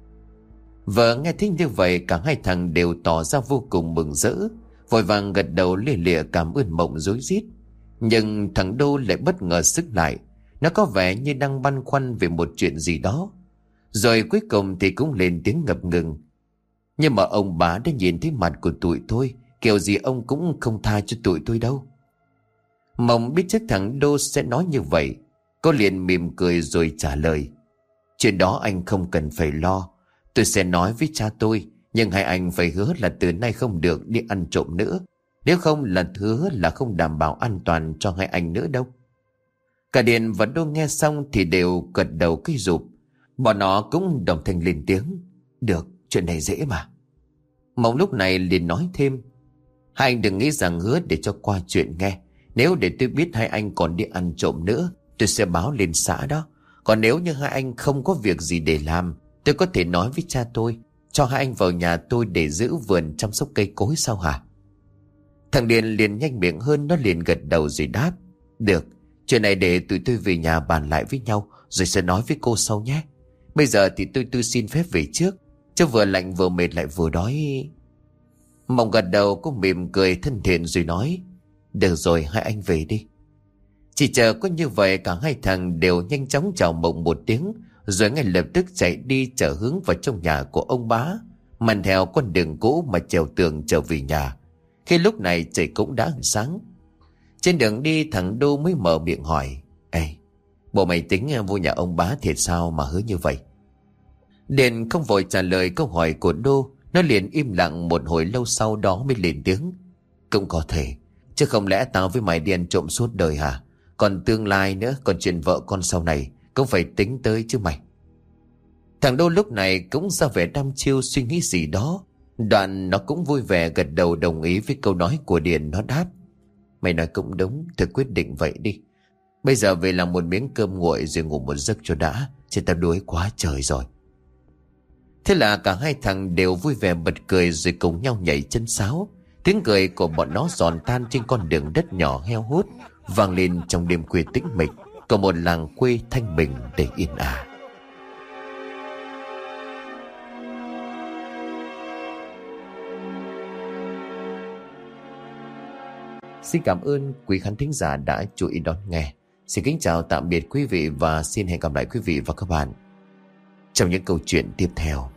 Vợ nghe thấy như vậy, cả hai thằng đều tỏ ra vô cùng mừng rỡ, vội vàng gật đầu lia lịa cảm ơn Mộng rối rít. Nhưng thằng Đô lại bất ngờ sững lại. Nó có vẻ như đang băn khoăn về một chuyện gì đó. Rồi cuối cùng thì cũng lên tiếng ngập ngừng. Nhưng mà ông bà đã nhìn thấy mặt của tụi tôi, kiểu gì ông cũng không tha cho tụi tôi đâu. Mộng biết chắc thằng Đô sẽ nói như vậy. Cô liền mỉm cười rồi trả lời. Chuyện đó anh không cần phải lo. Tôi sẽ nói với cha tôi, nhưng hai anh phải hứa là từ nay không được đi ăn trộm nữa. Nếu không là hứa là không đảm bảo an toàn cho hai anh nữa đâu. Cả Điền và Đô nghe xong thì đều gật đầu cái rụp. Bọn nó cũng đồng thanh lên tiếng. Được, chuyện này dễ mà. Mộng lúc này liền nói thêm. Hai anh đừng nghĩ rằng hứa để cho qua chuyện nghe. Nếu để tôi biết hai anh còn đi ăn trộm nữa, tôi sẽ báo lên xã đó. Còn nếu như hai anh không có việc gì để làm, tôi có thể nói với cha tôi, cho hai anh vào nhà tôi để giữ vườn chăm sóc cây cối sao hả? Thằng Điền liền nhanh miệng hơn, nó liền gật đầu rồi đáp. Được, chuyện này để tụi tôi về nhà bàn lại với nhau, rồi sẽ nói với cô sau nhé. Bây giờ thì tôi xin phép về trước, chứ vừa lạnh vừa mệt lại vừa đói. Mộng gật đầu, cô mỉm cười thân thiện rồi nói. Được rồi, hai anh về đi. Chỉ chờ có như vậy, cả hai thằng đều nhanh chóng chào Mộng một tiếng, rồi ngay lập tức chạy đi trở hướng vào trong nhà của ông bá, men theo con đường cũ mà trèo tường trở về nhà. Khi lúc này trời cũng đã sáng. Trên đường đi, thằng Đô mới mở miệng hỏi. Ê, bộ mày tính vô nhà ông bá thiệt sao mà hứa như vậy? Điền không vội trả lời câu hỏi của Đô. Nó liền im lặng một hồi lâu, sau đó mới lên tiếng. Cũng có thể, chứ không lẽ tao với mày đi ăn trộm suốt đời hả? Còn tương lai nữa, còn chuyện vợ con sau này cũng phải tính tới chứ mày. Thằng Đô lúc này cũng ra vẻ đăm chiêu suy nghĩ gì đó. Đoạn nó cũng vui vẻ gật đầu đồng ý với câu nói của Điền. Nó đáp. Mày nói cũng đúng, thôi quyết định vậy đi. Bây giờ về làm một miếng cơm nguội rồi ngủ một giấc cho đã, chứ tao đuối quá trời rồi. Thế là cả hai thằng đều vui vẻ bật cười rồi cùng nhau nhảy chân sáo. Tiếng cười của bọn nó giòn tan trên con đường đất nhỏ heo hút vang lên trong đêm khuya tĩnh mịch. của một làng quê thanh bình để yên ả. Xin cảm ơn quý khán thính giả đã chú ý đón nghe. Xin kính chào tạm biệt quý vị và xin hẹn gặp lại quý vị và các bạn trong những câu chuyện tiếp theo.